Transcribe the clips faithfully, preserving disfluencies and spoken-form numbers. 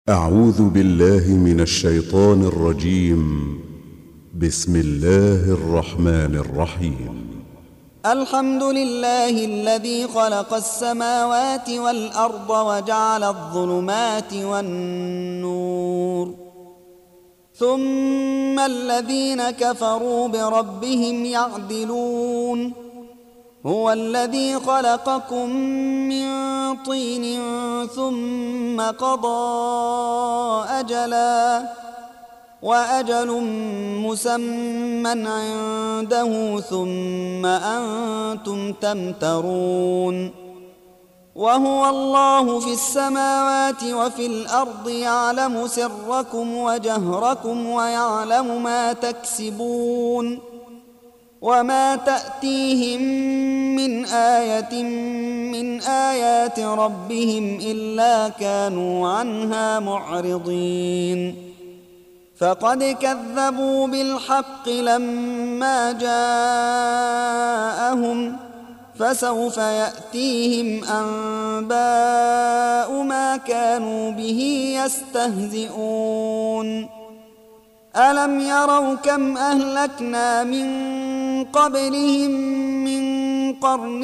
أعوذ بالله من الشيطان الرجيم. بسم الله الرحمن الرحيم. الحمد لله الذي خلق السماوات والأرض وجعل الظلمات والنور ثم الذين كفروا بربهم يعدلون. هو الذي خلقكم من طين ثم قضى أجلا وأجل مسمى عنده ثم أنتم تمترون. وهو الله في السماوات وفي الأرض يعلم سركم وجهركم ويعلم ما تكسبون. وما تأتيهم من آية من آيات ربهم إلا كانوا عنها معرضين. فقد كذبوا بالحق لما جاءهم فسوف يأتيهم أنباء ما كانوا به يستهزئون. ألم يروا كم أهلكنا من قبلهم من قرن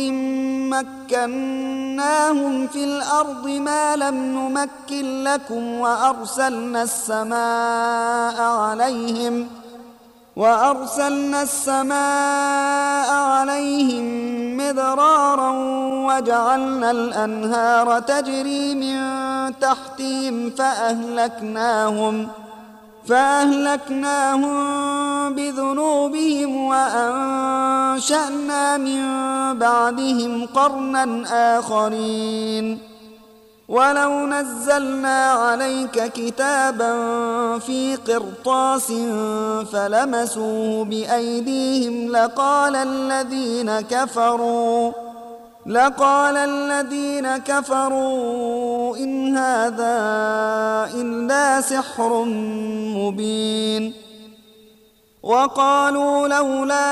مكناهم في الأرض ما لم نمكن لكم وأرسلنا السماء عليهم وأرسلنا السماء عليهم مدرارا وجعلنا الأنهار تجري من تحتهم فأهلكناهم فأهلكناهم بذنوبهم وأنشأنا من بعدهم قرنا آخرين. ولو نزلنا عليك كتابا في قرطاس فلمسوه بأيديهم لقال الذين كفروا لقال الذين كفروا إن هذا إلا سحر مبين. وقالوا لولا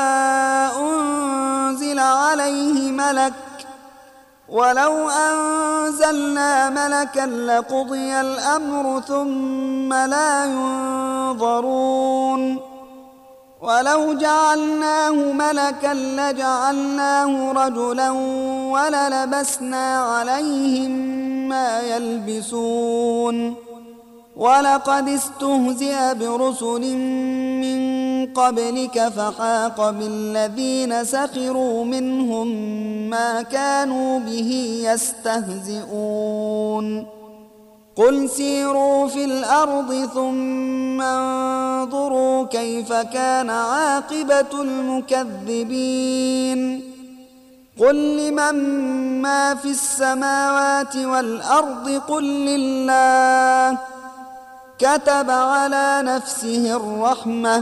أنزل عليه ملك ولو أنزلنا ملكا لقضي الأمر ثم لا ينظرون. ولو جعلناه ملكا لجعلناه رجلا وللبسنا عليهم ما يلبسون. ولقد استهزئ برسل من قبلك فحاق بالذين سخروا منهم ما كانوا به يستهزئون. قل سيروا في الأرض ثم انظروا كيف كان عاقبة المكذبين. قل لمن ما في السماوات والأرض قل لله كتب على نفسه الرحمة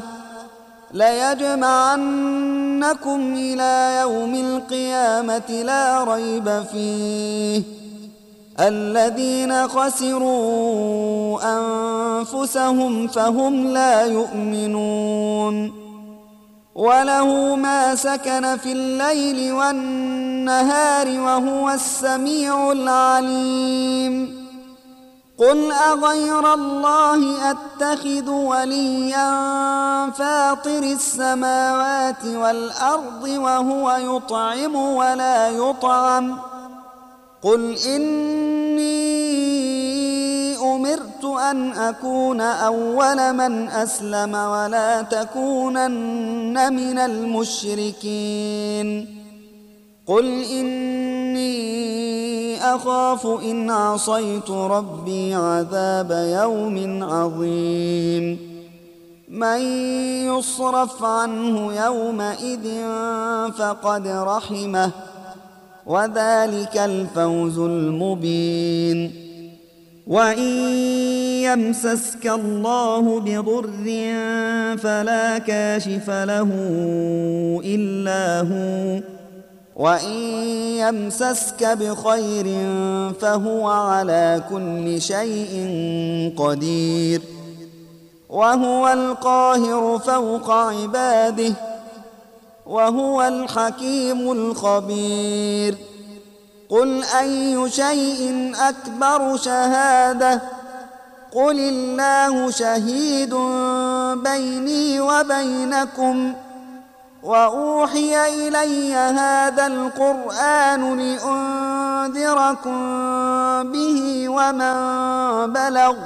ليجمعنكم إلى يوم القيامة لا ريب فيه الذين خسروا أنفسهم فهم لا يؤمنون. وله ما سكن في الليل والنهار وهو السميع العليم. قل أغير الله أتخذ وليا فاطر السماوات والأرض وهو يطعم ولا يطعم قل إني أمرت أن أكون أول من أسلم ولا تكونن من المشركين. قل إني أخاف إن عصيت ربي عذاب يوم عظيم. من يصرف عنه يومئذ فقد رحمه وذلك الفوز المبين. وإن يمسسك الله بضر فلا كاشف له إلا هو وإن يمسسك بخير فهو على كل شيء قدير. وهو القاهر فوق عباده وهو الحكيم الخبير. قل أي شيء أكبر شهادة قل الله شهيد بيني وبينكم وأوحي إلي هذا القرآن لأنذركم به ومن بلغ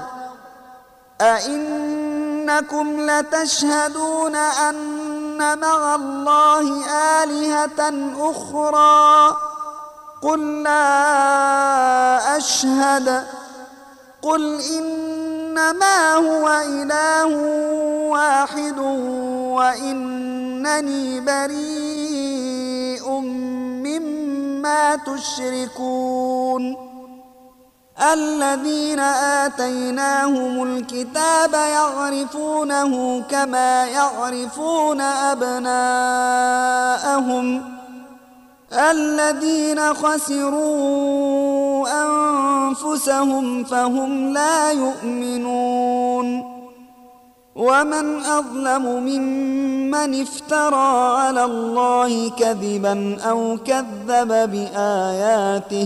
أئنكم لتشهدون أن مع الله آلهة أخرى قل لا أشهد قل إنما هو إله واحد وإنني بريء مما تشركون الذين آتيناهم الكتاب يعرفونه كما يعرفون أبناءهم الذين خسروا أنفسهم فهم لا يؤمنون ومن أظلم ممن افترى على الله كذبا أو كذب بآياته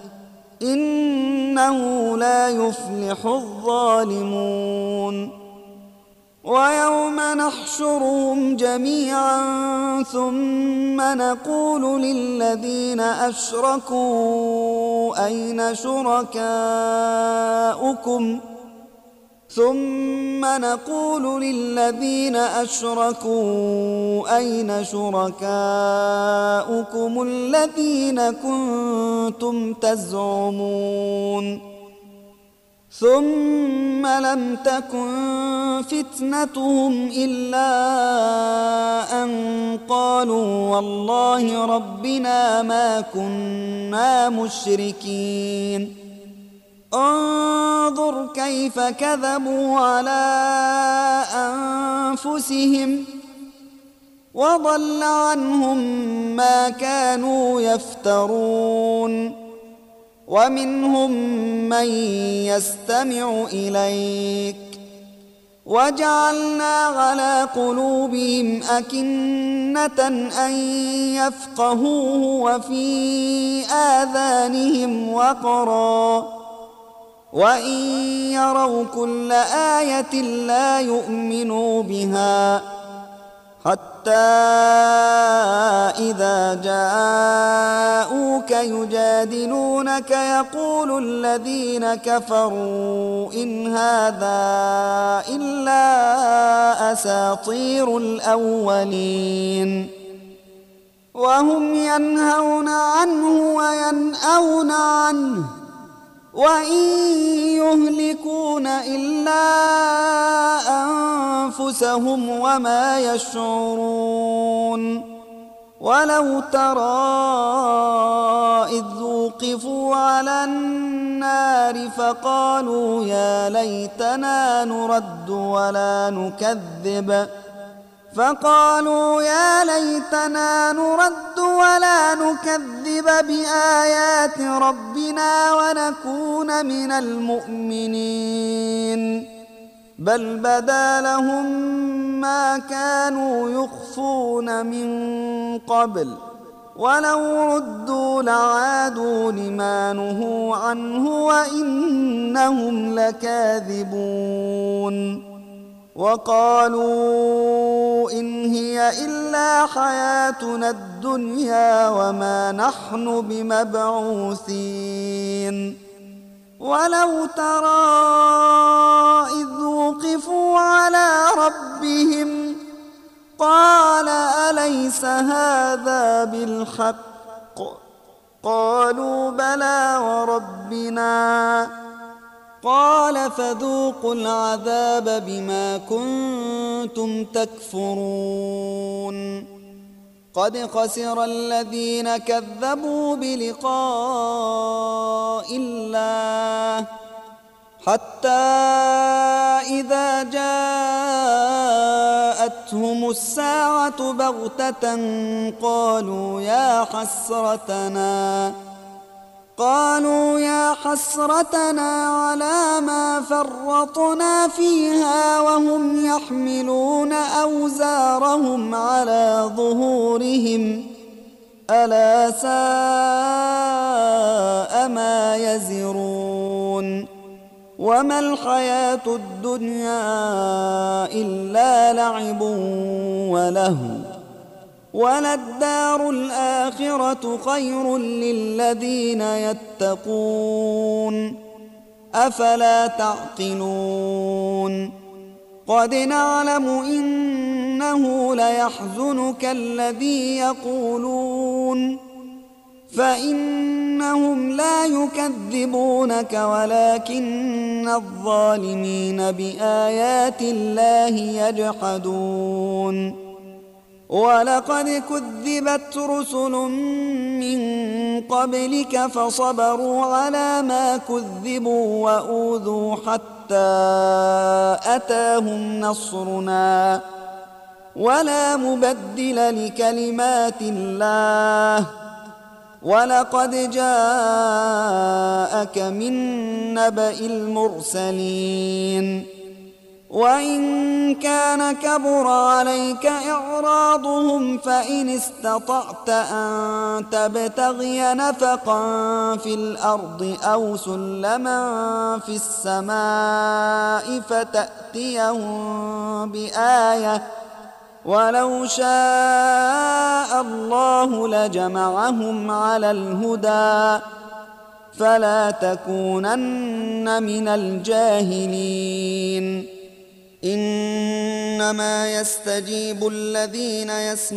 إنه لا يفلح الظالمون ويوم نحشرهم جميعا ثم نقول للذين أشركوا أين شركاؤكم ثم نقول للذين أشركوا أين شركاؤكم الذين كنتم تزعمون ثم لم تكن فتنتهم إلا أن قالوا والله ربنا ما كنا مشركين انظر كيف كذبوا على أنفسهم وضل عنهم ما كانوا يفترون ومنهم من يستمع إليك وجعلنا على قلوبهم أكنة أن يفقهوه وفي آذانهم وقرا وإن يروا كل آية لا يؤمنوا بها حتى إذا جاءوك يجادلونك يقول الذين كفروا إن هذا إلا أساطير الأولين وهم ينهون عنه وينأون عنه وإن يهلكون إلا أنفسهم وما يشعرون ولو ترى إذ وقفوا على النار فقالوا يا ليتنا نرد ولا نكذب فقالوا يا ليتنا نرد ولا نكذب بآيات ربنا ونكون من المؤمنين بل بدا لهم ما كانوا يخفون من قبل ولو ردوا لعادوا لما نهوا عنه وإنهم لكاذبون وقالوا إن هي إلا حياتنا الدنيا وما نحن بمبعوثين ولو ترى إذ وقفوا على ربهم قال أليس هذا بالحق قالوا بلى وربنا قال فذوقوا العذاب بما كنتم تكفرون قد خسر الذين كذبوا بلقاء الله حتى إذا جاءتهم الساعة بغتة قالوا يا حسرتنا قالوا يا حسرتنا على ما فرطنا فيها وهم يحملون أوزارهم على ظهورهم ألا ساء ما يزرون وما الحياة الدنيا إلا لعب ولهو وللدار الآخرة خير للذين يتقون أفلا تعقلون قد نعلم إنه ليحزنك الذي يقولون فإنهم لا يكذبونك ولكن الظالمين بآيات الله يجحدون ولقد كذبت رسل من قبلك فصبروا على ما كذبوا وأوذوا حتى أتاهم نصرنا ولا مبدل لكلمات الله ولقد جاءك من نبأ المرسلين وإن كان كبر عليك إعراضهم فإن استطعت أن تبتغي نفقا في الأرض أو سلما في السماء فتأتيهم بآية ولو شاء الله لجمعهم على الهدى فلا تكونن من الجاهلين إنما يستجيب الذين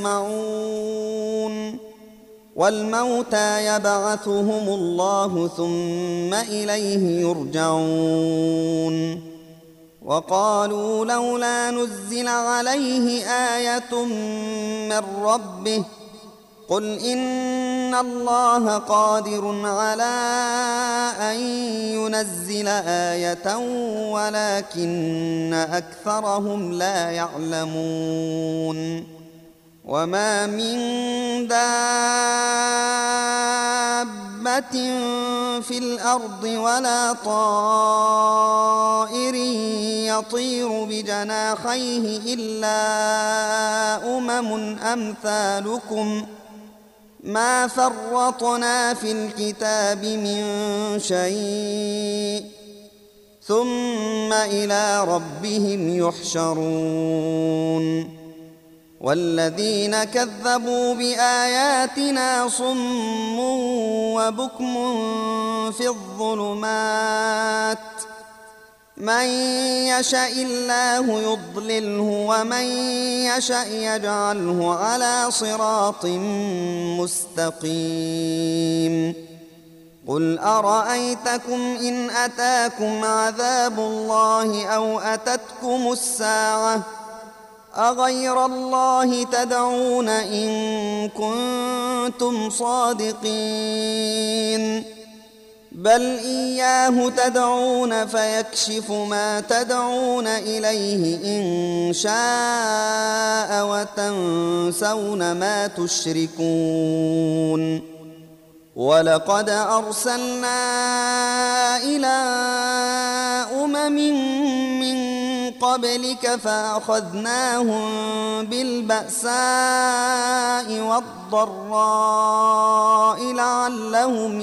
يسمعون والموتى يبعثهم الله ثم إليه يرجعون وقالوا لولا نزل عليه آية من ربه قل إن الله قادر على أن ينزل آية ولكن أكثرهم لا يعلمون وما من دابة في الأرض ولا طائر يطير بجناحيه إلا أمم أمثالكم ما فرطنا في الكتاب من شيء ثم إلى ربهم يحشرون والذين كذبوا بآياتنا صم وبكم في الظلمات من يشاء الله يضلله ومن يشاء يجعله على صراط مستقيم قل أرأيتكم إن أتاكم عذاب الله أو أتتكم الساعة أغير الله تدعون إن كنتم صادقين بل إياه تدعون فيكشف ما تدعون إليه إن شاء وتنسون ما تشركون ولقد أرسلنا إلى أمم من قبلك فأخذناهم بالبأساء والضراء لعلهم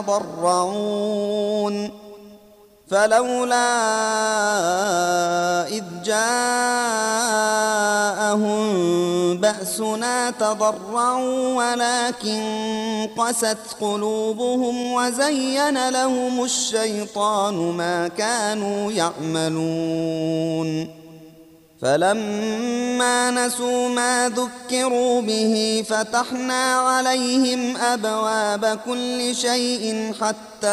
يتضرعون فلولا إذ جاءهم بأسنا تضرعوا ولكن قست قلوبهم وزين لهم الشيطان ما كانوا يعملون فلما نسوا ما ذكروا به فتحنا عليهم أبواب كل شيء حتى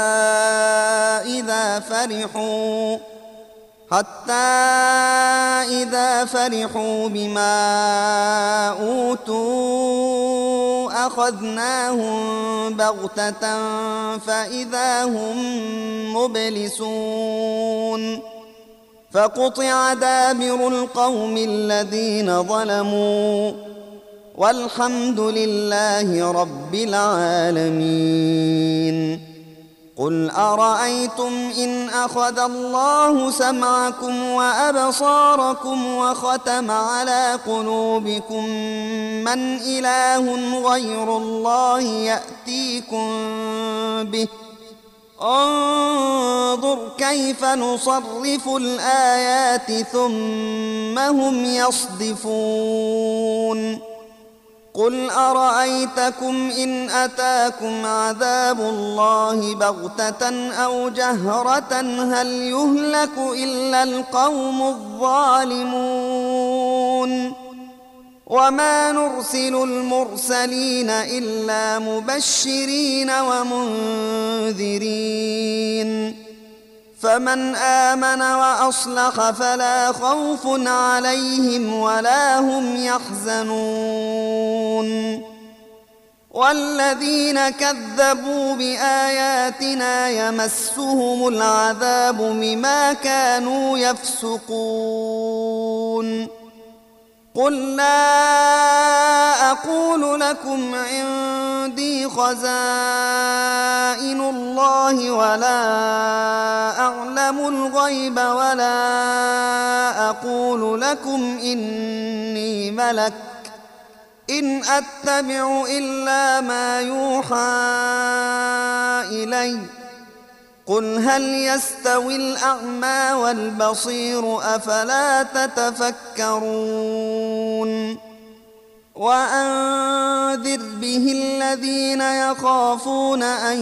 إذا فرحوا حتى إذا فرحوا بما أوتوا أخذناهم بغتة فإذا هم مبلسون فقطع دابر القوم الذين ظلموا والحمد لله رب العالمين قل أرأيتم إن أخذ الله سمعكم وأبصاركم وختم على قلوبكم من إله غير الله يأتيكم به انظر كيف نصرف الآيات ثم هم يصدفون قل أرأيتكم إن أتاكم عذاب الله بغتة أو جهرة هل يهلك إلا القوم الظالمون وما نرسل المرسلين إلا مبشرين ومنذرين فمن آمن وأصلح فلا خوف عليهم ولا هم يحزنون والذين كذبوا بآياتنا يمسهم العذاب بما كانوا يفسقون قل لا أقول لكم عندي خزائن الله ولا أعلم الغيب ولا أقول لكم إني ملك إن أتبع إلا ما يوحى إلي قل هل يستوي الأعمى والبصير أفلا تتفكرون وأنذر به الذين يخافون أن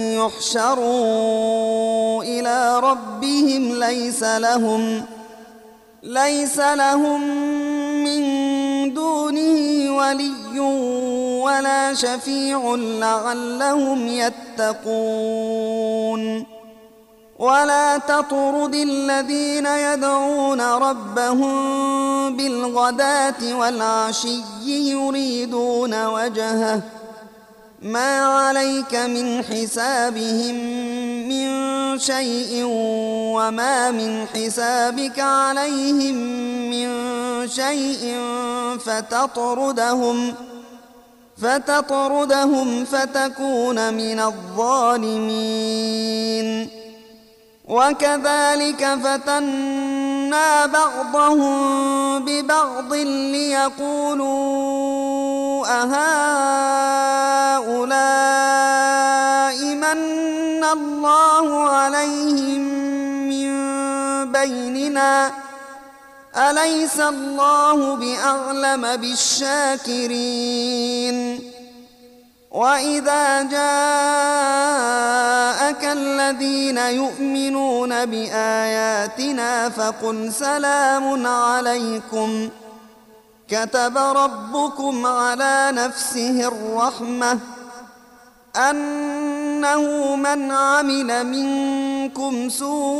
يحشروا إلى ربهم ليس لهم ليس لهم من دونه ولي ولا شفيع لعلهم يتقون ولا تطرد الذين يدعون ربهم بالغداة والعشي يريدون وجهه ما عليك من حسابهم من شيء وما من حسابك عليهم من شيء فتطردهم فتطردهم فتكون من الظالمين وكذلك فتنا بعضهم ببعض ليقولوا أهؤلاء من الله عليهم من بيننا أليس الله بأعلم بالشاكرين وإذا جاءك الذين يؤمنون بآياتنا فقل سلام عليكم كتب ربكم على نفسه الرحمة أنه من عمل منكم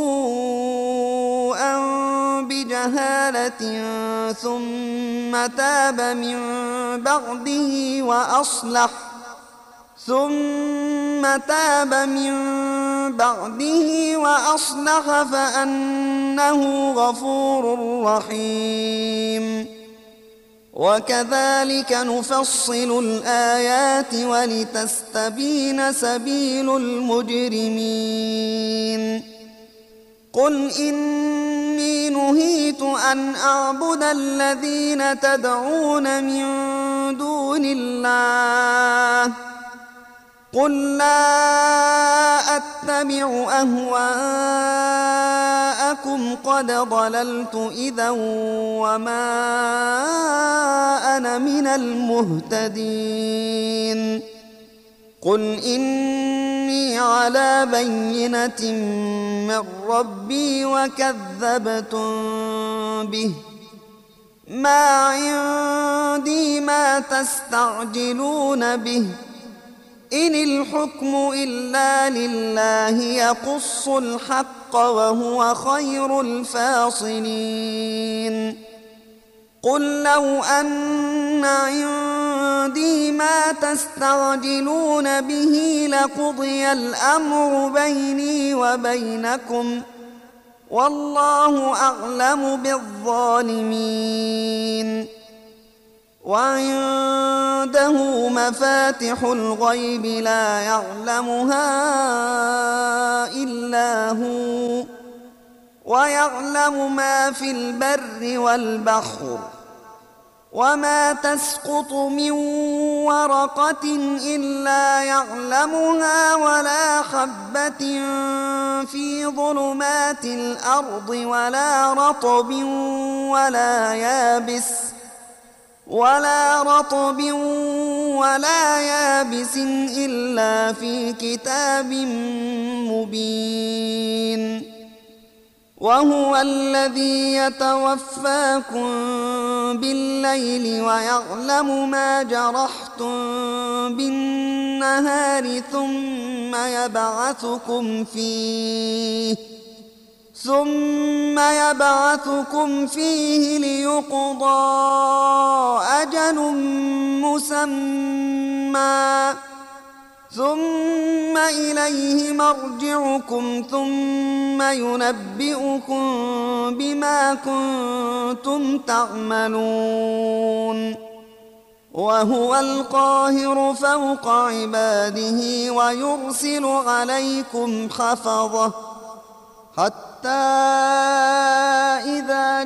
سوءا بجهالة ثم تاب من بعده وأصلح ثم تاب من بعده وأصلح فأنه غفور رحيم وكذلك نفصل الآيات ولتستبين سبيل المجرمين قل إني نهيت أن أعبد الذين تدعون من دون الله قل لا أتبع أهواءكم قد ضللت إذا وما أنا من المهتدين قل إني على بينة من ربي وكذبتم به ما عندي ما تستعجلون به إن الحكم إلا لله يقص الحق وهو خير الفاصلين قل لو أن عندي ما تستعجلون به لقضي الأمر بيني وبينكم والله أعلم بالظالمين وعنده مفاتح الغيب لا يعلمها إلا هو ويعلم ما في البر والبحر وما تسقط من ورقة إلا يعلمها ولا حبة في ظلمات الأرض ولا رطب ولا يابس ولا رطب ولا يابس إلا في كتاب مبين. وهو الذي يتوفاكم بالليل ويعلم ما جرحتم بالنهار ثم يبعثكم فيه ثم يبعثكم فيه ليقضى أجل مسمى ثم إليه مرجعكم ثم ينبئكم بما كنتم تعملون. وهو القاهر فوق عباده ويرسل عليكم حفظه حتى إذا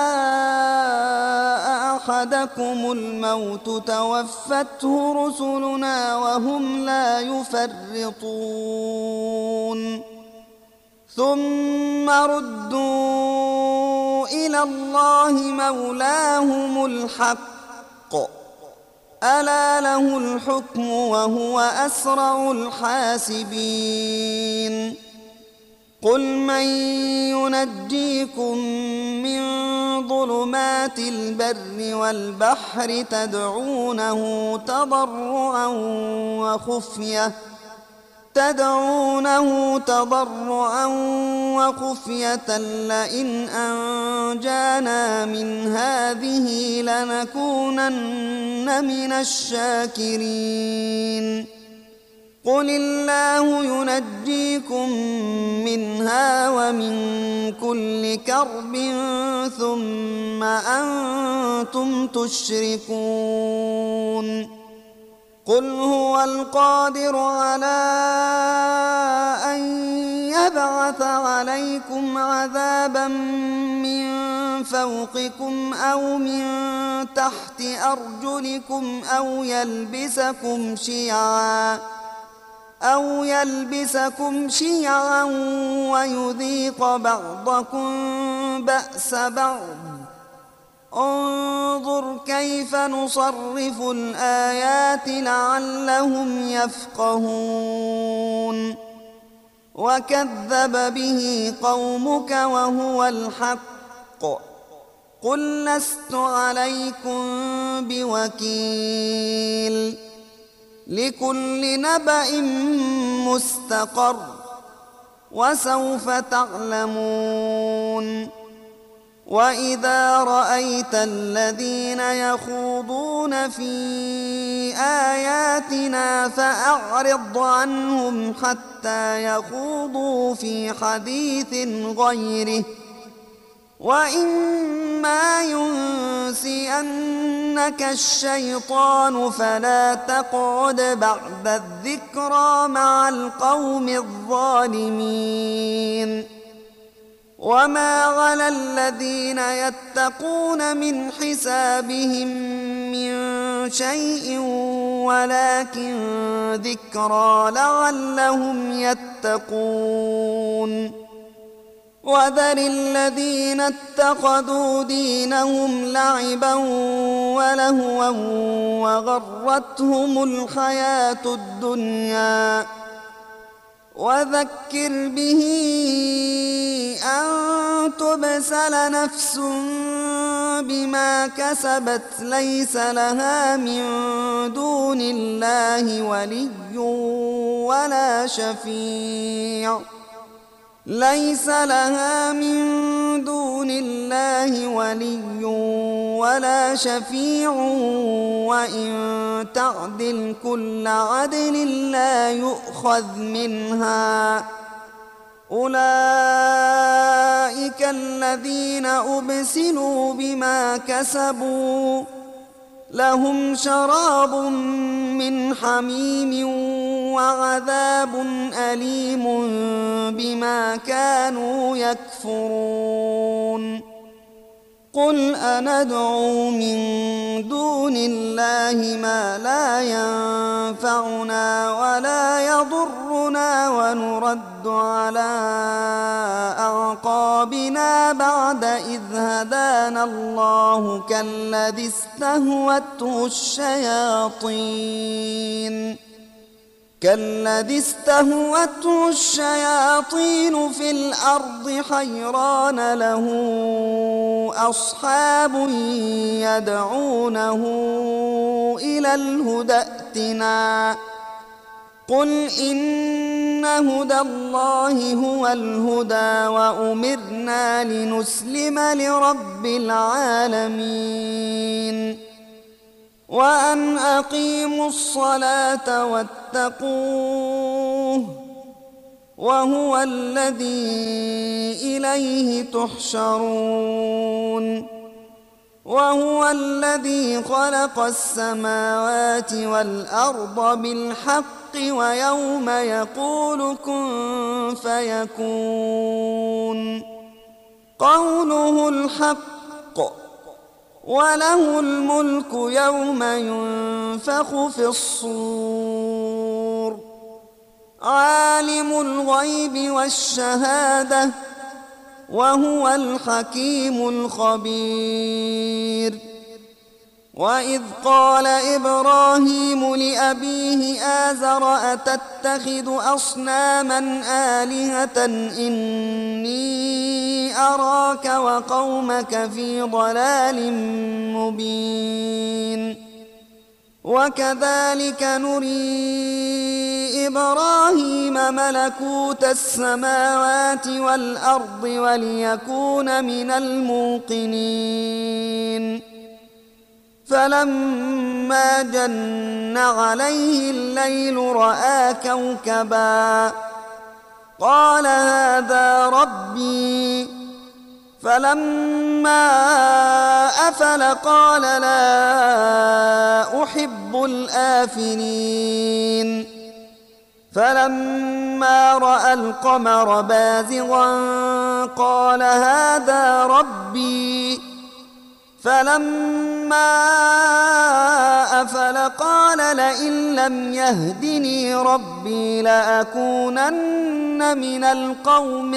جاء أحدكم الموت توفته رسلنا وهم لا يفرطون ثم ردوا إلى الله مولاهم الحق ألا له الحكم وهو أسرع الحاسبين. قل من ينجيكم من ظلمات البر والبحر تدعونه تضرعا وخفية تدعونه تضرعا وخفية لئن أنجانا من هذه لنكونن من الشاكرين. قل الله ينجيكم منها ومن كل كرب ثم أنتم تشركون. قل هو القادر على أن يبعث عليكم عذابا من فوقكم أو من تحت أرجلكم أو يلبسكم شيعا أو يلبسكم شيعا ويذيق بعضكم بأس بعض. انظر كيف نصرف الآيات لعلهم يفقهون. وكذب به قومك وهو الحق قل لست عليكم بوكيل. لكل نبأ مستقر وسوف تعلمون. وإذا رأيت الذين يخوضون في آياتنا فأعرض عنهم حتى يخوضوا في حديث غيره وإما ينسينك الشيطان فلا تقعد بعد الذكرى مع القوم الظالمين. وما على الذين يتقون من حسابهم من شيء ولكن ذكرى لعلهم يتقون. وذر الذين اتخذوا دينهم لعبا ولهوا وغرتهم الحياة الدنيا وذكر به أن تبسل نفس بما كسبت ليس لها من دون الله ولي ولا شفيع ليس لها من دون الله ولي ولا شفيع وإن تعدل كل عدل لا يؤخذ منها. أولئك الذين أبسلوا بما كسبوا لهم شراب من حميم وعذاب أليم بما كانوا يكفرون. قل أندعو من دون الله ما لا ينفعنا ولا يضرنا ونرد على أعقابنا بعد إذ هدانا الله كالذي استهوته الشياطين كالذي استهوته الشياطين في الأرض حيران له أصحاب يدعونه إلى الهدى ائتنا قل إن هدى الله هو الهدى وأمرنا لنسلم لرب العالمين وأن أقيموا الصلاة واتقوه وهو الذي إليه تحشرون وهو الذي خلق السماوات والأرض بالحق ويوم يقول كن فيكون قوله الحق وله الملك يوم ينفخ في الصور عالم الغيب والشهادة وهو الحكيم الخبير وإذ قال إبراهيم لأبيه آزر أتتخذ أصناما آلهة إني أراك وقومك في ضلال مبين وكذلك نري إبراهيم ملكوت السماوات والأرض وليكون من الموقنين فلما جن عليه الليل رأى كوكبا قال هذا ربي فلما أفل قال لا أحب الآفلين فلما رأى القمر بازغا قال هذا ربي فلما أفل قال لئن لم يهدني ربي لأكونن من القوم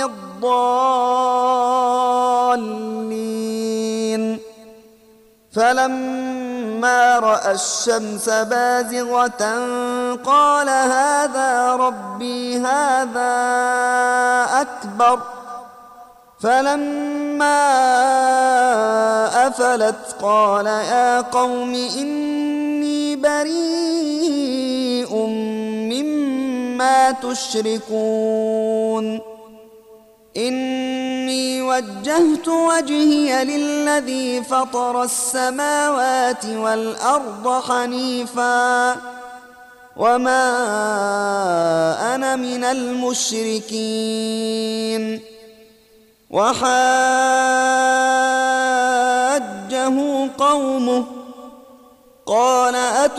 الضالين فلما رأى الشمس بازغة قال هذا ربي هذا أكبر فلما أفلت قال يا قوم إني بريء مما تشركون إني وجهت وجهي للذي فطر السماوات والأرض حنيفا وما أنا من المشركين وحاجه قومه قال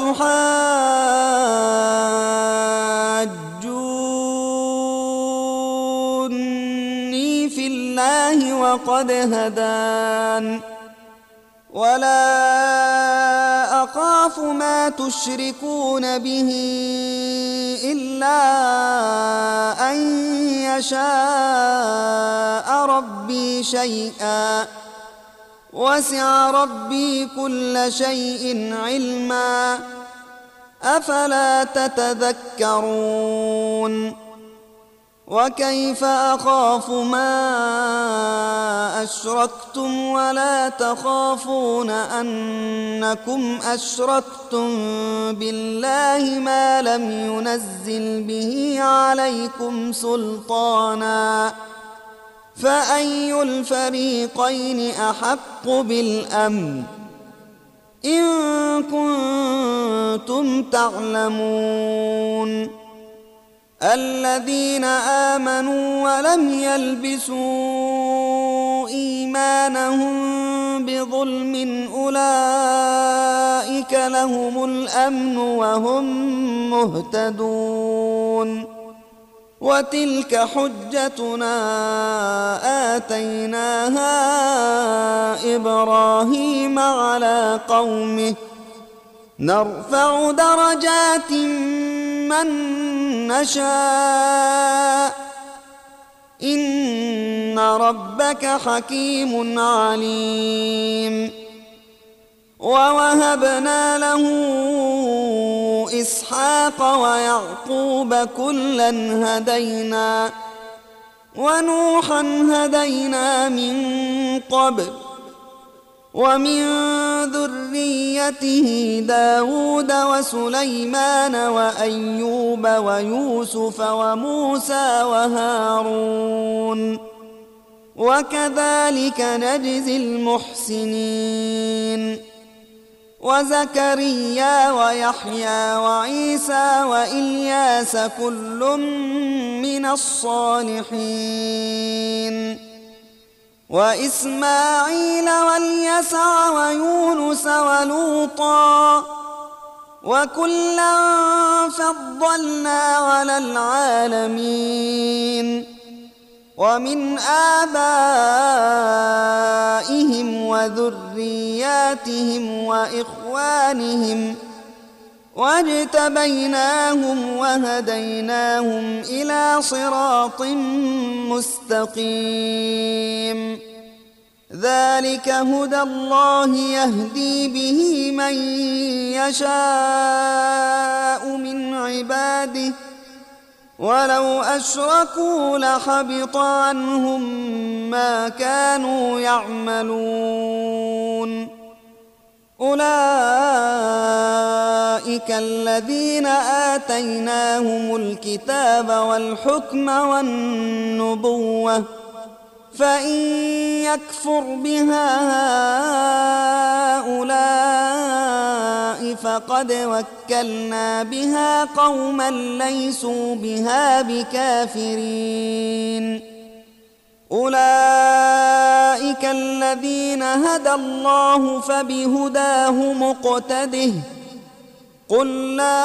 أتحاجوني في الله وقد هدان ولا أخاف ما تشركون به إلا أن يشاء ربي شيئا وسع ربي كل شيء علما أفلا تتذكرون وكيف أخاف ما أشركتم ولا تخافون أنكم أشركتم بالله ما لم ينزل به عليكم سلطانا فأي الفريقين أحق بالأمن إن كنتم تعلمون الذين آمنوا ولم يلبسوا إيمانهم بظلم أولئك لهم الأمن وهم مهتدون وتلك حجتنا آتيناها إبراهيم على قومه نرفع درجات من نشاء إن ربك حكيم عليم. ووهبنا له إسحاق ويعقوب كلا هدينا ونوحا هدينا من قبل ومن ذريته داود وسليمان وأيوب ويوسف وموسى وهارون وكذلك نجزي المحسنين. وزكريا ويحيى وعيسى وإلياس كل من الصالحين وإسماعيل واليسع ويونس ولوطا وكلا فضلنا على العالمين. ومن آبائهم وذرياتهم وإخوانهم واجتبيناهم وهديناهم إلى صراط مستقيم. ذلك هدى الله يهدي به من يشاء من عباده ولو أشركوا لحبط عنهم ما كانوا يعملون. أولئك الذين آتيناهم الكتاب والحكم والنبوة فإن يكفر بها هؤلاء فقد وكلنا بها قوما ليسوا بها بكافرين. أولئك الذين هدى الله فبهداه مقتده قل لا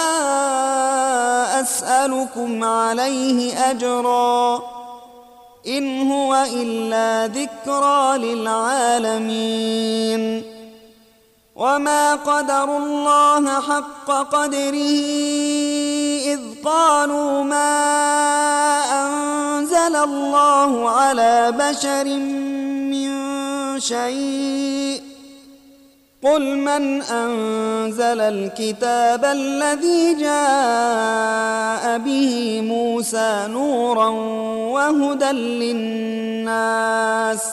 أسألكم عليه أجرا إن هو إلا ذكرى للعالمين. وما قدروا الله حق قدره إذ قالوا ما أنزل الله على بشر من شيء قل من أنزل الكتاب الذي جاء به موسى نورا وهدى للناس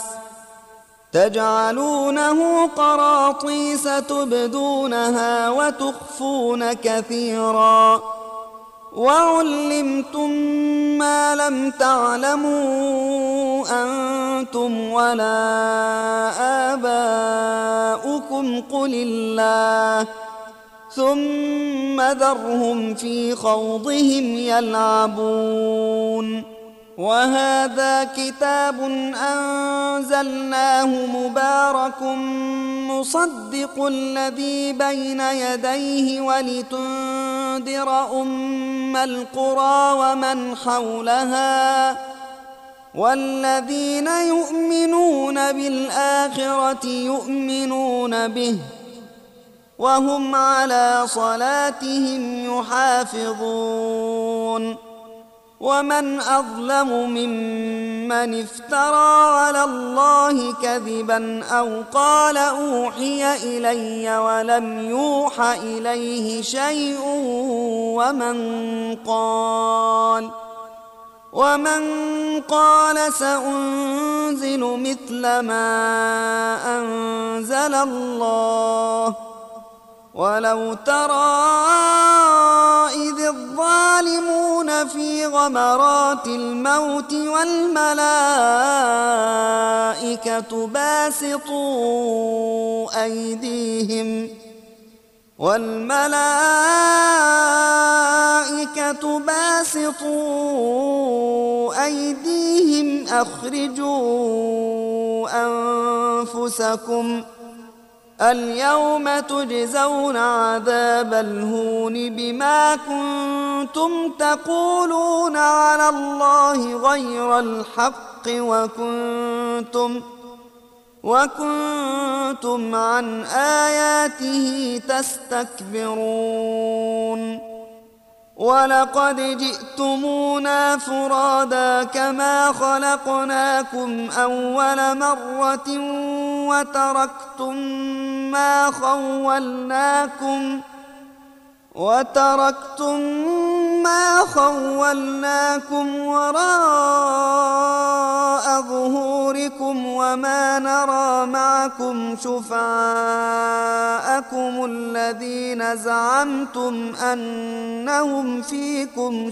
تجعلونه قراطيس تبدونها وتخفون كثيرا وعلمتم ما لم تعلموا أنتم ولا آباؤكم قل الله ثم ذرهم في خوضهم يلعبون. وهذا كتاب أنزلناه مبارك مصدق الذي بين يديه ولتنذر أم القرى ومن حولها والذين يؤمنون بالآخرة يؤمنون به وهم على صلاتهم يحافظون. ومن أظلم ممن افترى على الله كذبا أو قال أوحي إلي ولم يوح إليه شيء ومن قال ومن قال سأنزل مثل ما أنزل الله ولو ترى إذ الظالمون في غمرات الموت والملائكة باسطوا أيديهم والملائكة باسطوا أيديهم أخرجوا أنفسكم اليوم تجزون عذاب الهون بما كنتم تقولون على الله غير الحق وكنتم وكنتم عن آياته تستكبرون ولقد جئتمونا فرادا كما خلقناكم أول مرة وتركتم ما خولناكم وتركتم ما خولناكم وراء ظهوركم وما نرى معكم شفعاءكم الذين زعمتم أنهم فيكم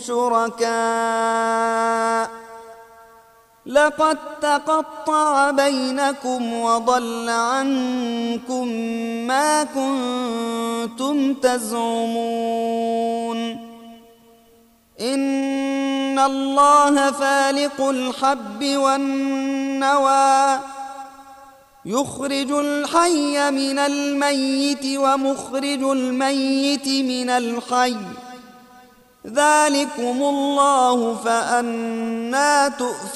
شركاء لقد تقطع بينكم وضل عنكم ما كنتم تزعمون إن الله فالق الحب والنوى يخرج الحي من الميت ومخرج الميت من الحي ذلكم الله فأنى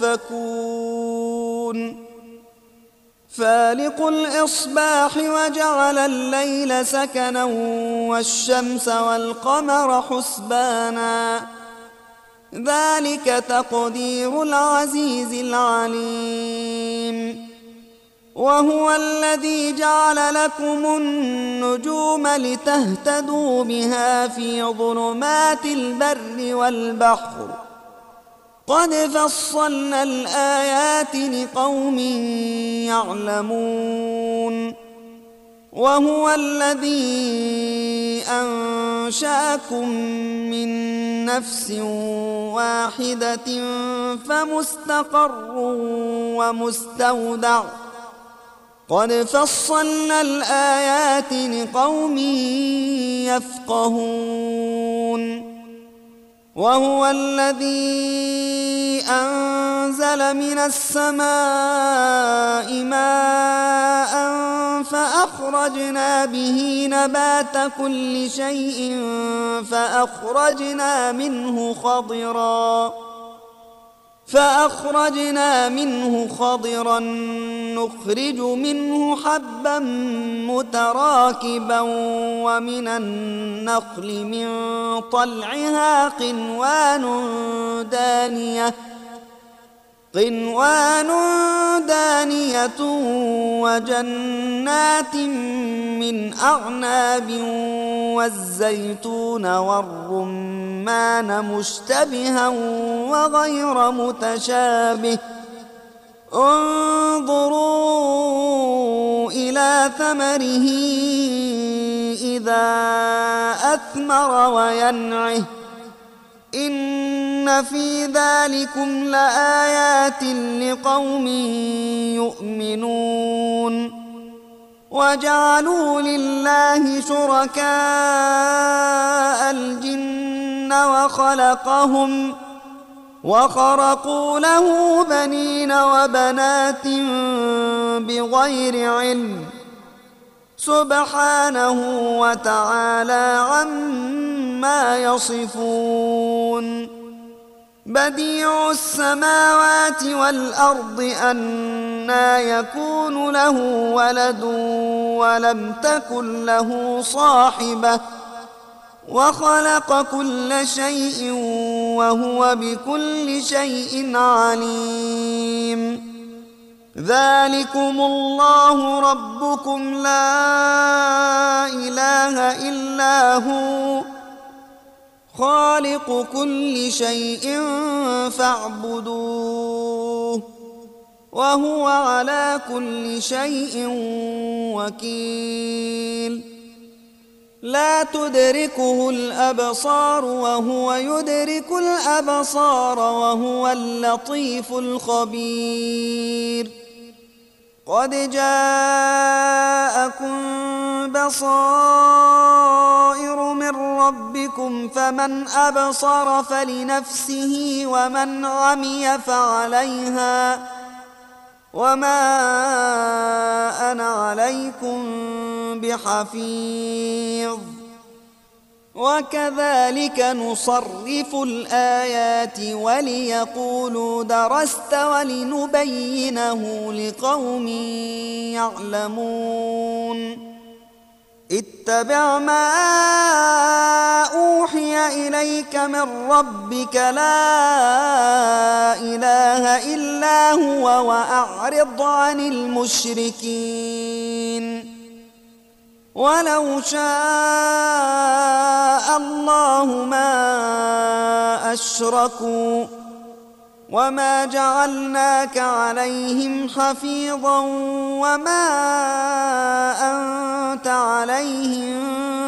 تؤفكون فالق الإصباح وجعل الليل سكنا والشمس والقمر حسبانا ذلك تقدير العزيز العليم وهو الذي جعل لكم النجوم لتهتدوا بها في ظلمات البر والبحر قد فصلنا الآيات لقوم يعلمون وهو الذي أنشأكم من نفس واحدة فمستقر ومستودع قد فصلنا الآيات لقوم يفقهون وهو الذي أنزل من السماء ماء فأخرجنا به نبات كل شيء فأخرجنا منه خضرا فأخرجنا منه خضرا نخرج منه حبا متراكبا ومن النخل من طلعها قنوان دانية قنوان دانية وجنات من أعناب والزيتون والرمان مشتبها وغير متشابه انظروا إلى ثمره إذا أثمر وينعه إن في ذلكم لآيات لقوم يؤمنون وجعلوا لله شركاء الجن وخلقهم وخرقوا له بنين وبنات بغير علم سبحانه وتعالى عما يصفون بديع السماوات والأرض أنى يكون له ولد ولم تكن له صاحبة وخلق كل شيء وهو بكل شيء عليم ذلكم الله ربكم لا إله إلا هو خالق كل شيء فاعبدوه وهو على كل شيء وكيل لا تدركه الأبصار وهو يدرك الأبصار وهو اللطيف الخبير قد جاءكم بصائر من ربكم فمن أبصر فلنفسه ومن عمي فعليها وما أنا عليكم بحفيظ وكذلك نصرف الآيات وليقولوا درست ولنبينه لقوم يعلمون اتبع ما أوحي إليك من ربك لا إله إلا هو وأعرض عن المشركين ولو شاء الله ما أشركوا وما جعلناك عليهم حفيظا وما أنت عليهم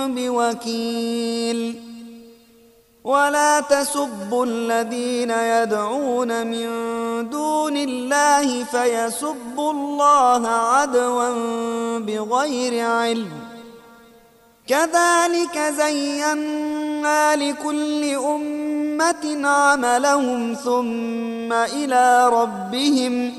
بوكيل ولا تسبوا الذين يدعون من دون الله فيسبوا الله عدوا بغير علم كذلك زينا لكل أمة عملهم ثم إلى ربهم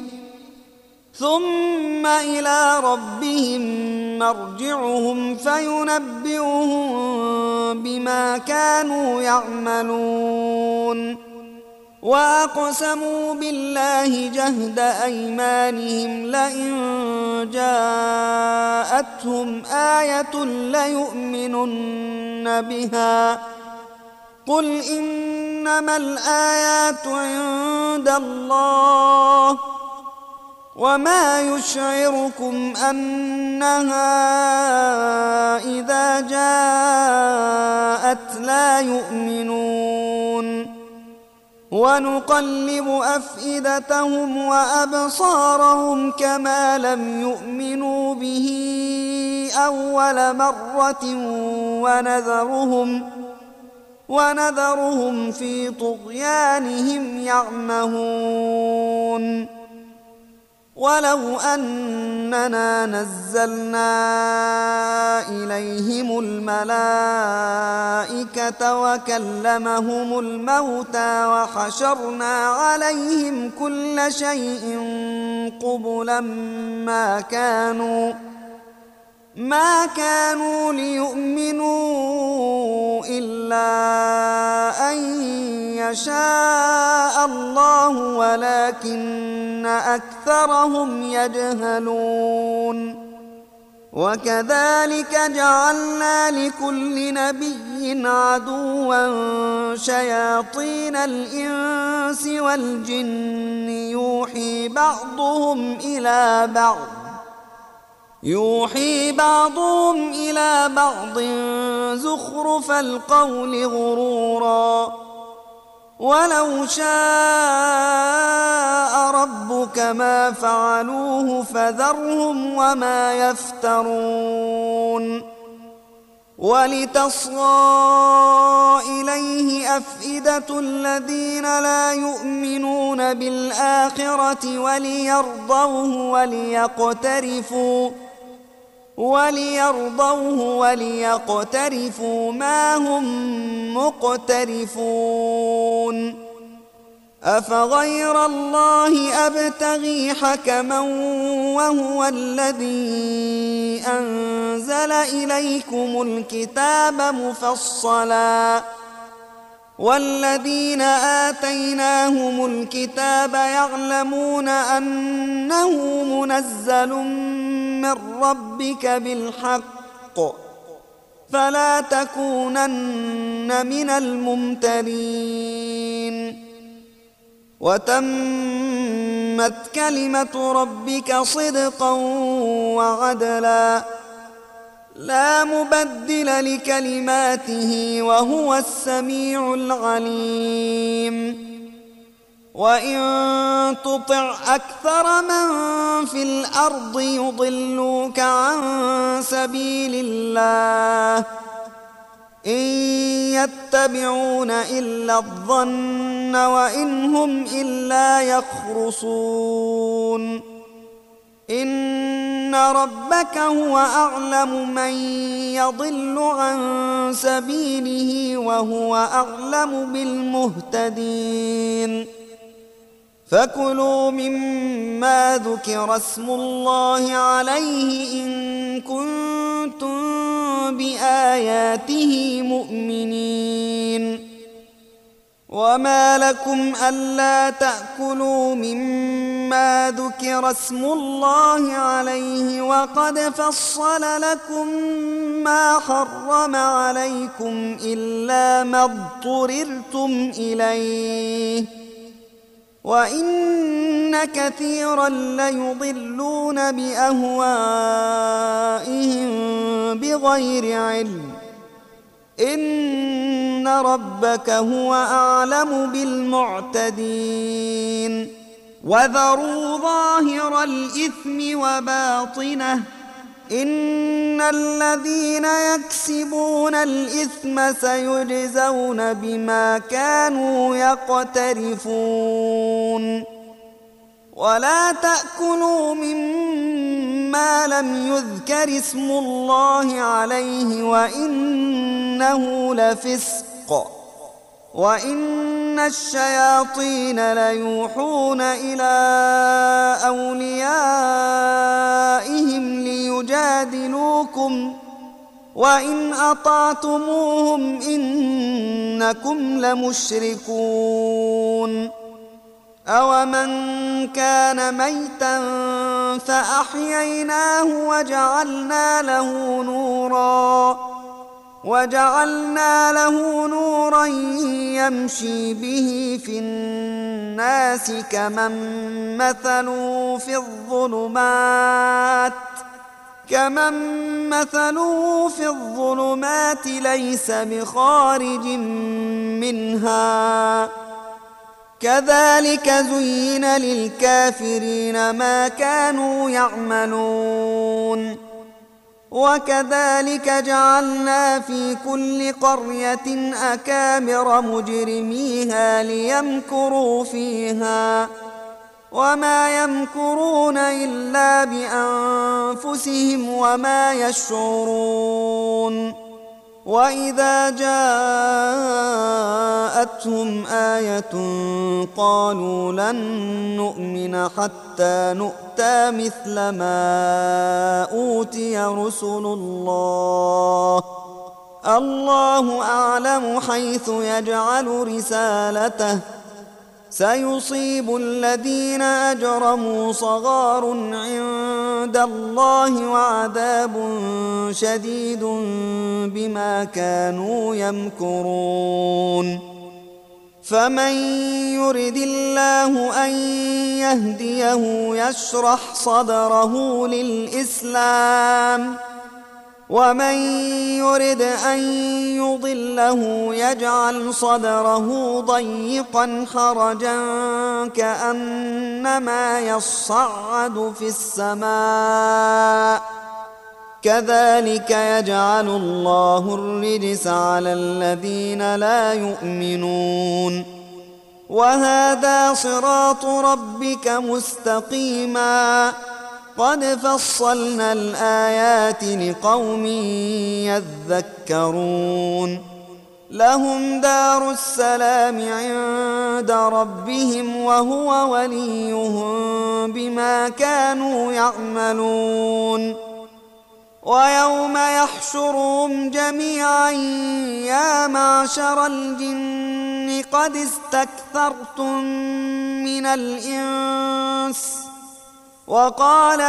ثم إلى ربهم مرجعهم فينبئهم بما كانوا يعملون وأقسموا بالله جهد أيمانهم لئن جاءتهم آية ليؤمنن بها قل إنما الآيات عند الله وما يشعركم أنها إذا جاءت لا يؤمنون ونقلب أفئدتهم وأبصارهم كما لم يؤمنوا به أول مرة ونذرهم ونذرهم في طغيانهم يعمهون ولو أننا نزلنا إليهم الملائكة وكلمهم الموتى وحشرنا عليهم كل شيء قبلا ما كانوا ما كانوا ليؤمنوا إلا أن يشاء الله ولكن أكثرهم يجهلون وكذلك جعلنا لكل نبي عدوا شياطين الإنس والجن يوحي بعضهم إلى بعض يوحي بعضهم إلى بعض زخرف القول غرورا ولو شاء ربك ما فعلوه فذرهم وما يفترون ولتصغى إليه أفئدة الذين لا يؤمنون بالآخرة وليرضوه وليقترفوا وليرضوه وليقترفوا ما هم مقترفون أفغير الله أبتغي حكما وهو الذي أنزل إليكم الكتاب مفصلا والذين آتيناهم الكتاب يعلمون أنه منزل من ربك بالحق فلا تكونن من الممترين وتمت كلمة ربك صدقا وعدلا لا مبدل لكلماته وهو السميع العليم وإن تطع أكثر من في الأرض يضلوك عن سبيل الله إن يتبعون إلا الظن وإن هم إلا يخرصون إن ربك هو أعلم من يضل عن سبيله وهو أعلم بالمهتدين فكلوا مما ذكر اسم الله عليه إن كنتم بآياته به مؤمنين. وما لكم ألا تأكلوا مما ذكر اسم الله عليه وقد فصل لكم ما حرم عليكم إلا ما اضطررتم إليه، وإن كثيرا ليضلون بأهوائهم بغير علم. إن ربك هو أعلم بالمعتدين. وذروا ظاهر الإثم وباطنه، إن الذين يكسبون الإثم سيجزون بما كانوا يقترفون. ولا تأكلوا مما لم يذكر اسم الله عليه وإنه لفسق، وإن الشياطين ليوحون إلى أوليائهم ليجادلوكم، وإن أطعتموهم إنكم لمشركون. أومن كان ميتا فأحييناه وجعلنا له نورا وجعلنا له نورا يمشي به في الناس كمن مثله في الظلمات كمن مثله في الظلمات ليس بخارج منها. كذلك زين للكافرين ما كانوا يعملون. وكذلك جعلنا في كل قرية أكابر مجرميها ليمكروا فيها، وما يمكرون إلا بأنفسهم وما يشعرون. وإذا جاءتهم آية قالوا لن نؤمن حتى نؤتى مثل ما أوتي رسل الله، الله أعلم حيث يجعل رسالته، سيصيب الذين أجرموا صغار عند الله وعذاب شديد بما كانوا يمكرون. فمن يرد الله أن يهديه يشرح صدره للإسلام، ومن يرد أن يضله يجعل صدره ضيقا حرجا كأنما يصعد في السماء، كذلك يجعل الله الرجس على الذين لا يؤمنون. وهذا صراط ربك مستقيما، قد فصلنا الآيات لقوم يذكرون. لهم دار السلام عند ربهم وهو وليهم بما كانوا يعملون. ويوم يحشرهم جميعا يا معشر الجن قد استكثرتم من الإنس، وقال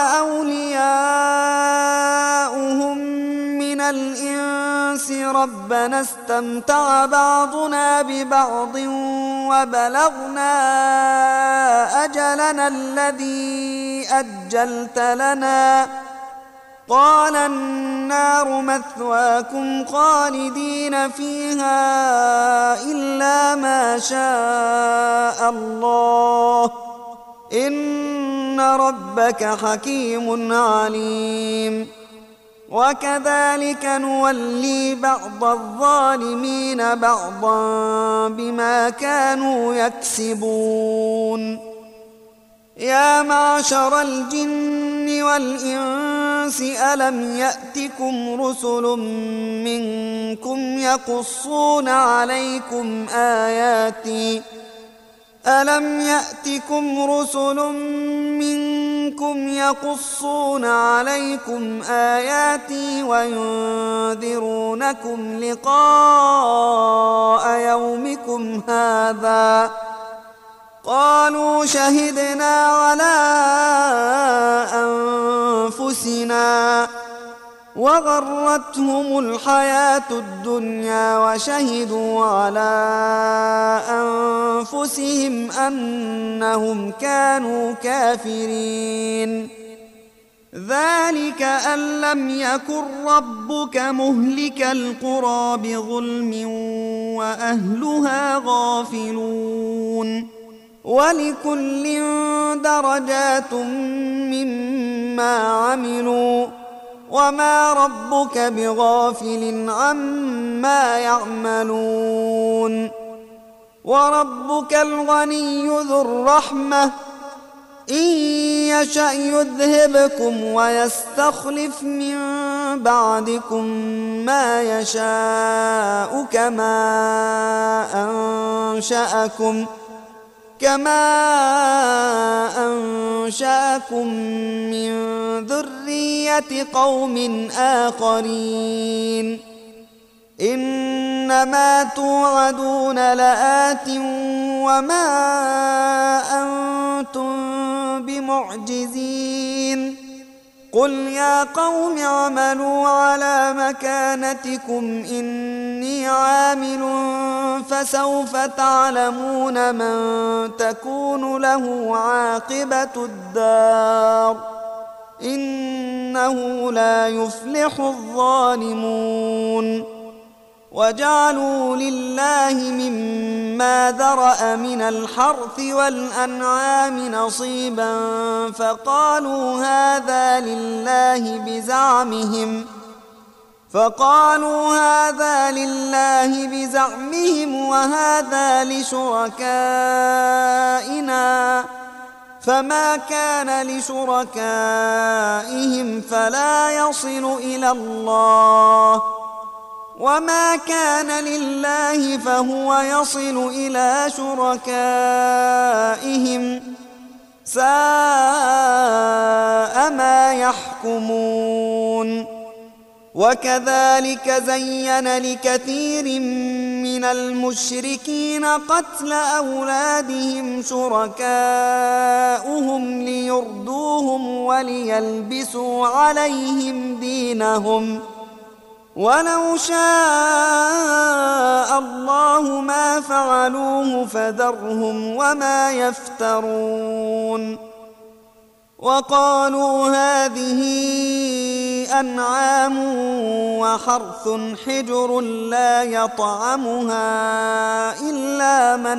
أولياؤهم من الإنس ربنا استمتع بعضنا ببعض وبلغنا أجلنا الذي أجلت لنا، قال النار مثواكم خالدين فيها إلا ما شاء الله، إن ربك حكيم عليم. وكذلك نولي بعض الظالمين بعضا بما كانوا يكسبون. يا معشر الجن والإنس ألم يأتكم رسل منكم يقصون عليكم آياتي ألم يأتكم رسل منكم منكم يقصون عليكم آياتي وينذرونكم لقاء يومكم هذا قالوا شهدنا على أنفسنا وغرتهم الحياة الدنيا وشهدوا على أنفسهم أنهم كانوا كافرين ذلك أن لم يكن ربك مهلك القرى بظلم وأهلها غافلون ولكل درجات مما عملوا وما ربك بغافل عما يعملون وربك الغني ذو الرحمة إن يشأ يذهبكم ويستخلف من بعدكم ما يشاء كما أنشأكم كما أنشأكم من ذرية قوم آخرين إنما توعدون لآت وما أنتم بمعجزين قل يا قوم اعملوا على مكانتكم إني عامل فسوف تعلمون من تكون له عاقبة الدار إنه لا يفلح الظالمون وجعلوا لله مما ذرأ من الحرث والأنعام نصيبا فقالوا هذا لله بزعمهم فقالوا هذا لله بزعمهم وهذا لشركائنا فما كان لشركائهم فلا يصل إلى الله وما كان لله فهو يصل إلى شركائهم ساء ما يحكمون وكذلك زين لكثير من المشركين قتل أولادهم شركاؤهم ليردوهم وليلبسوا عليهم دينهم ولو شاء الله ما فعلوه فذرهم وما يفترون وقالوا هذه أنعام وحرث حجر لا يطعمها إلا من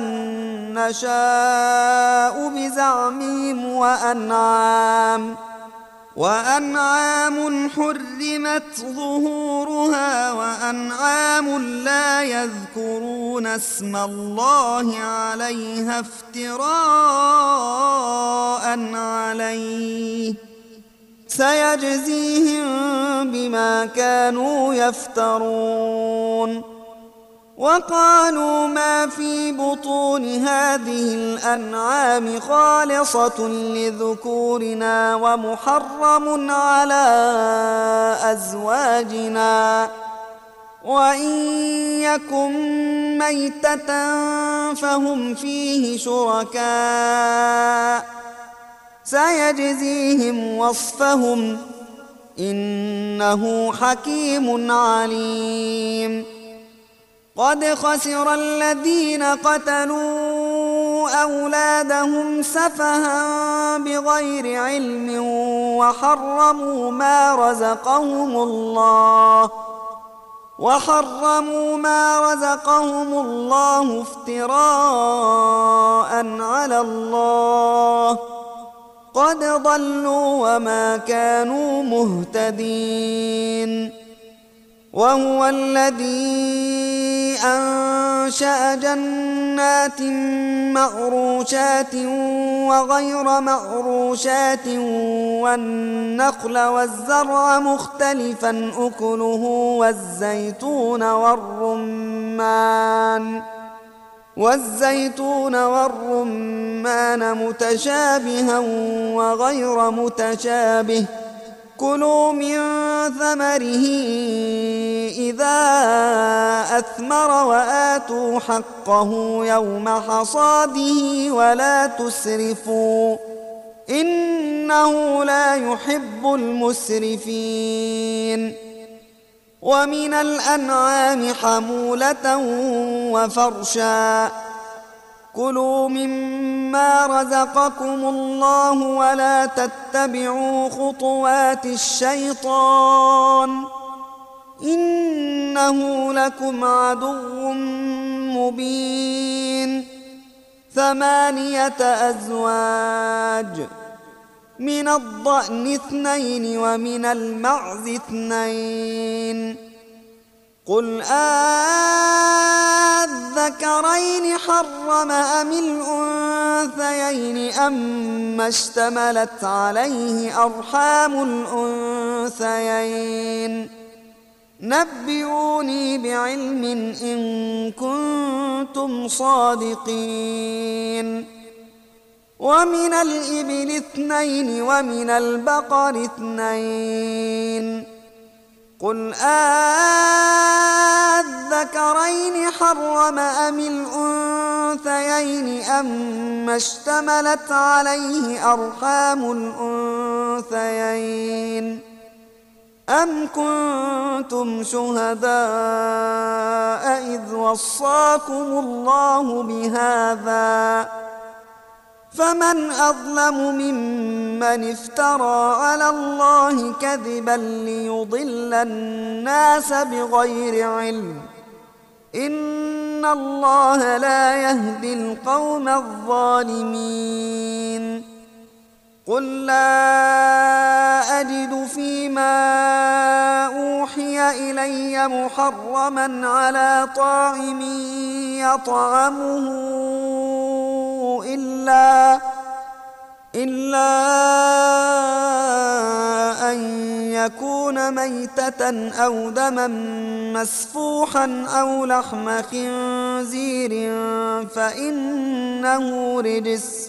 نشاء بزعمهم وأنعام وأنعام حرمت ظهورها وأنعام لا يذكرون اسم الله عليها افتراء عليه سيجزيهم بما كانوا يفترون وقالوا ما في بطون هذه الأنعام خالصة لذكورنا ومحرم على أزواجنا وإن يكن ميتة فهم فيه شركاء سيجزيهم وصفهم إنه حكيم عليم قد خسر الذين قتلوا أولادهم سفها بغير علم وحرموا ما رزقهم الله وحرموا ما رزقهم الله افتراء على الله قد ضلوا وما كانوا مهتدين وهو الذي أنشأ جنات معروشات وغير معروشات والنخل والزرع مختلفا أكله والزيتون والرمان والزيتون والرمان متشابها وغير متشابه كلوا من ثمره إذا أثمر وآتوا حقه يوم حصاده ولا تسرفوا إنه لا يحب المسرفين ومن الأنعام حمولة وفرشا كلوا مما رزقكم الله ولا تتبعوا خطوات الشيطان إنه لكم عدو مبين ثمانية أزواج من الضأن اثنين ومن المعز اثنين قل آذكرين حرم أم الأنثيين أما اشتملت عليه أرحام الأنثيين نبئوني بعلم إن كنتم صادقين ومن الإبل اثنين ومن البقر اثنين قل آذكرين حرم أم الأنثيين أما اشتملت عليه أرحام الأنثيين أم كنتم شهداء إذ وصاكم الله بهذا فمن أظلم ممن افترى على الله كذبا ليضل الناس بغير علم إن الله لا يهدي القوم الظالمين قل لا أجد فيما أوحي إلي محرما على طاعم يطعمه إلا إلا أن يكون ميتة أو دما مسفوحا أو لحم خنزير فإنه رجس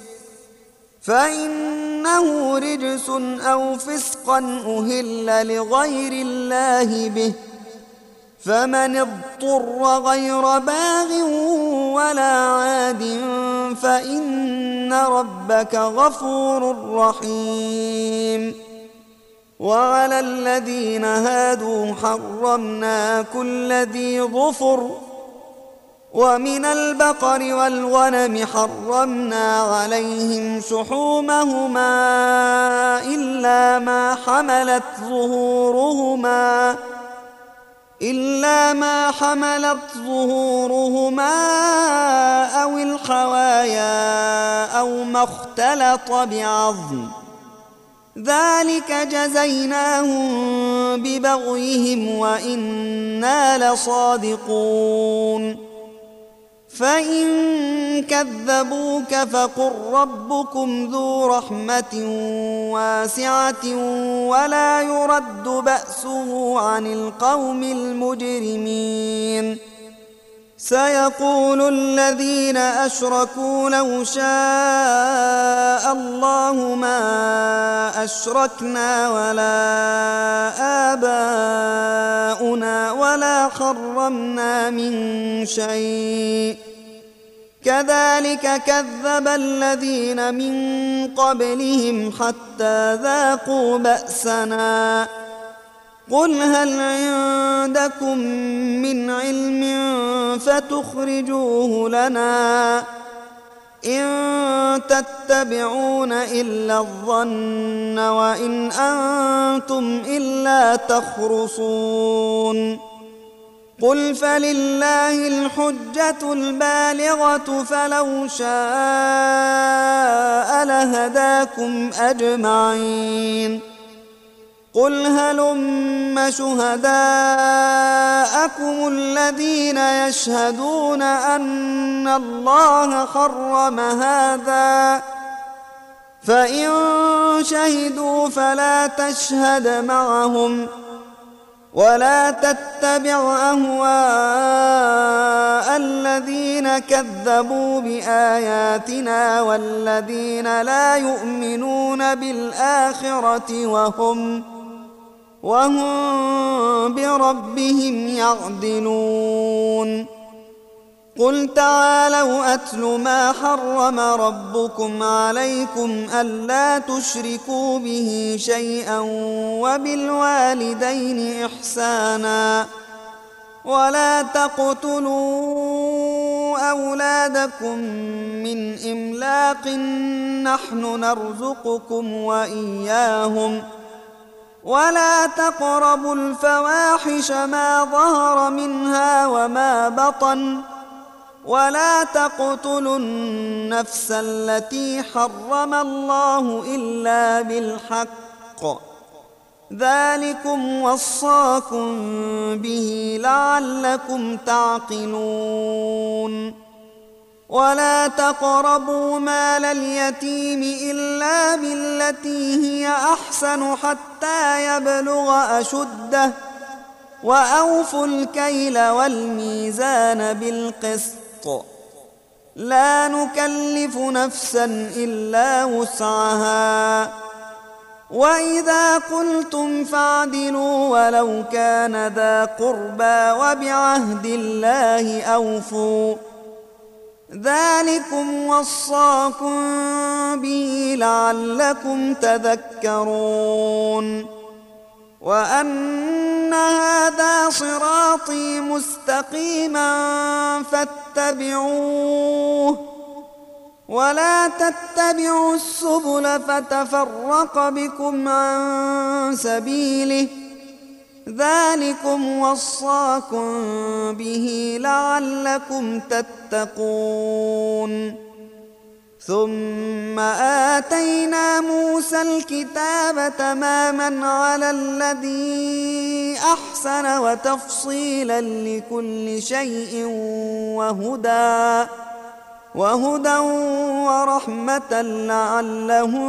فإنه رجس أو فسقا أهل لغير الله به فمن اضطر غير باغ ولا عاد فإن ربك غفور رحيم وعلى الذين هادوا حرمنا كل ذي ظفر ومن البقر والغنم حرمنا عليهم شحومهما إلا ما حملت ظهورهما إلا ما حملت ظهورهما أو الحوايا أو ما اختلط بعظم ذلك جزيناهم ببغيهم وإنا لصادقون فإن كذبوك فقل ربكم ذو رحمة واسعة ولا يرد بأسه عن القوم المجرمين سيقول الذين أشركوا لو شاء الله ما أشركنا ولا آباؤنا ولا حرمنا من شيء كذلك كذب الذين من قبلهم حتى ذاقوا بأسنا قل هل عندكم من علم فتخرجوه لنا إن تتبعون إلا الظن وإن أنتم إلا تخرصون قل فلله الحجة البالغة فلو شاء لهداكم أجمعين قل هلم شهداءكم الذين يشهدون أن الله حرم هذا فإن شهدوا فلا تشهد معهم ولا تتبع أهواء الذين كذبوا بآياتنا والذين لا يؤمنون بالآخرة وهم وهم بربهم يعدلون قل تعالوا أتل ما حرم ربكم عليكم ألا تشركوا به شيئا وبالوالدين إحسانا ولا تقتلوا أولادكم من إملاق نحن نرزقكم وإياهم ولا تقربوا الفواحش ما ظهر منها وما بطن ولا تقتلوا النفس التي حرم الله إلا بالحق ذلكم وصاكم به لعلكم تعقلون ولا تقربوا مال اليتيم إلا بالتي هي أحسن حتى يبلغ أشده وأوفوا الكيل والميزان بالقسط لا نكلف نفسا إلا وسعها وإذا قلتم فاعدلوا ولو كان ذا قربى وبعهد الله أوفوا ذلكم وصاكم به لعلكم تذكرون وأن هذا صراطي مستقيما فاتبعوه ولا تتبعوا السبل فتفرق بكم عن سبيله ذلكم وصاكم به لعلكم تتقون ثم آتينا موسى الكتاب تماما على الذي أحسن وتفصيلا لكل شيء وهدى وهدى ورحمة لعلهم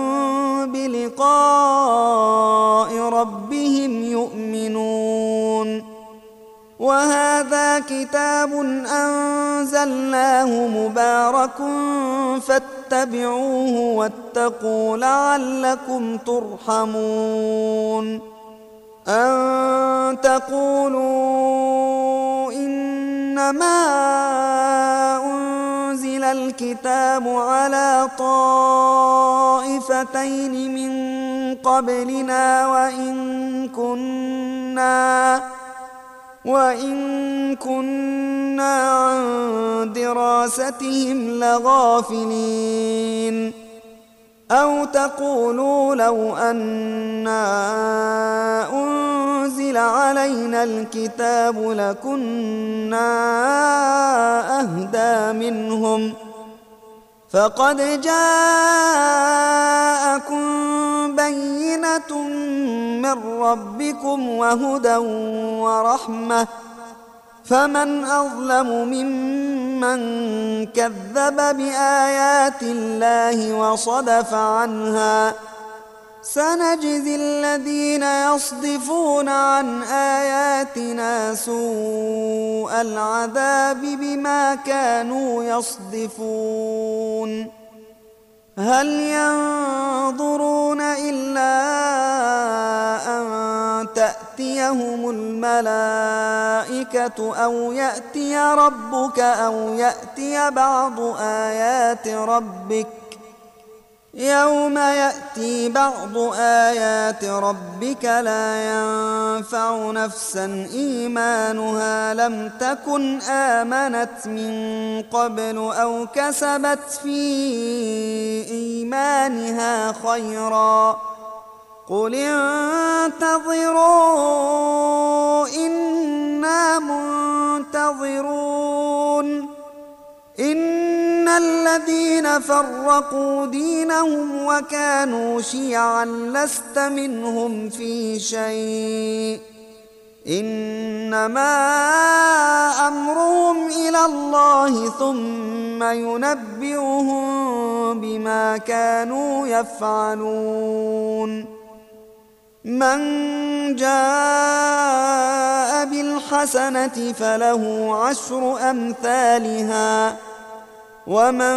بلقاء ربهم يؤمنون وهذا كتاب أنزلناه مبارك فاتبعوه واتقوا لعلكم ترحمون أن تقولوا إنما أنزل الكتاب على طائفتين من قبلنا وإن كنا وإن كنا عن دراستهم لغافلين أو تقولوا لو أنا أنزل علينا الكتاب لكنا أهدى منهم فقد جاءكم بينة من ربكم وهدى ورحمة فمن أظلم ممن كذب بآيات الله وصدف عنها سنجزي الذين يصدفون عن آياتنا سوء العذاب بما كانوا يصدفون هل ينظرون إلا أن تأتيهم الملائكة أو يأتي ربك أو يأتي بعض آيات ربك يوم يأتي بعض آيات ربك لا ينفع نفسا إيمانها لم تكن آمنت من قبل أو كسبت في إيمانها خيرا قل انتظروا إنا منتظرون إن الذين فرقوا دينهم وكانوا شيعا لست منهم في شيء إنما أمرهم إلى الله ثم ينبئهم بما كانوا يفعلون من جاء بالحسنة فله عشر أمثالها ومن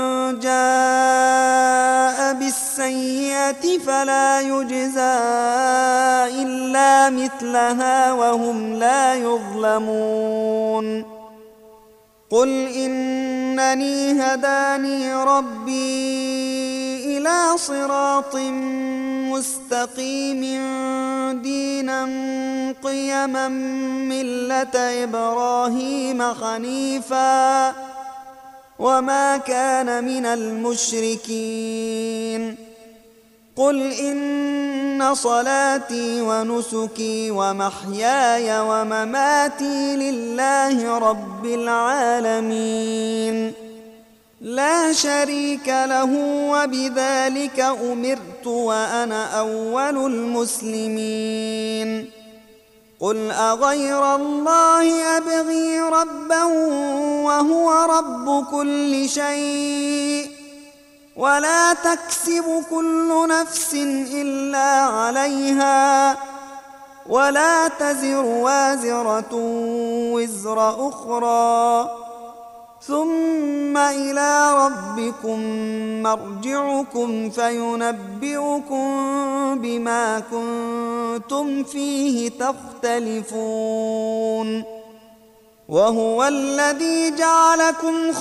جاء بالسيئة فلا يجزى إلا مثلها وهم لا يظلمون قل إنني هداني ربي إلى صراط مستقيم دينا قيما ملة إبراهيم حنيفا وما كان من المشركين قل إن صلاتي ونسكي ومحياي ومماتي لله رب العالمين لا شريك له وبذلك أمرت وأنا أول المسلمين قل أغير الله أبغي ربا وهو رب كل شيء ولا تكسب كل نفس إلا عليها ولا تزر وازرة وزر أخرى ثم إلى ربكم مرجعكم فينبئكم بما كنتم فيه تختلفون وهو الذي جعلكم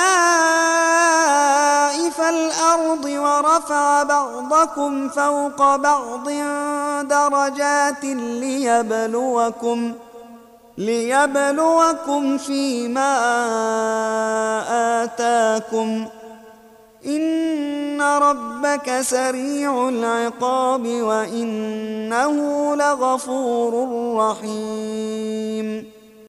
خلائف الأرض ورفع بعضكم فوق بعض درجات ليبلوكم ليبلوكم فيما آتاكم إن ربك سريع العقاب وإنه لغفور رحيم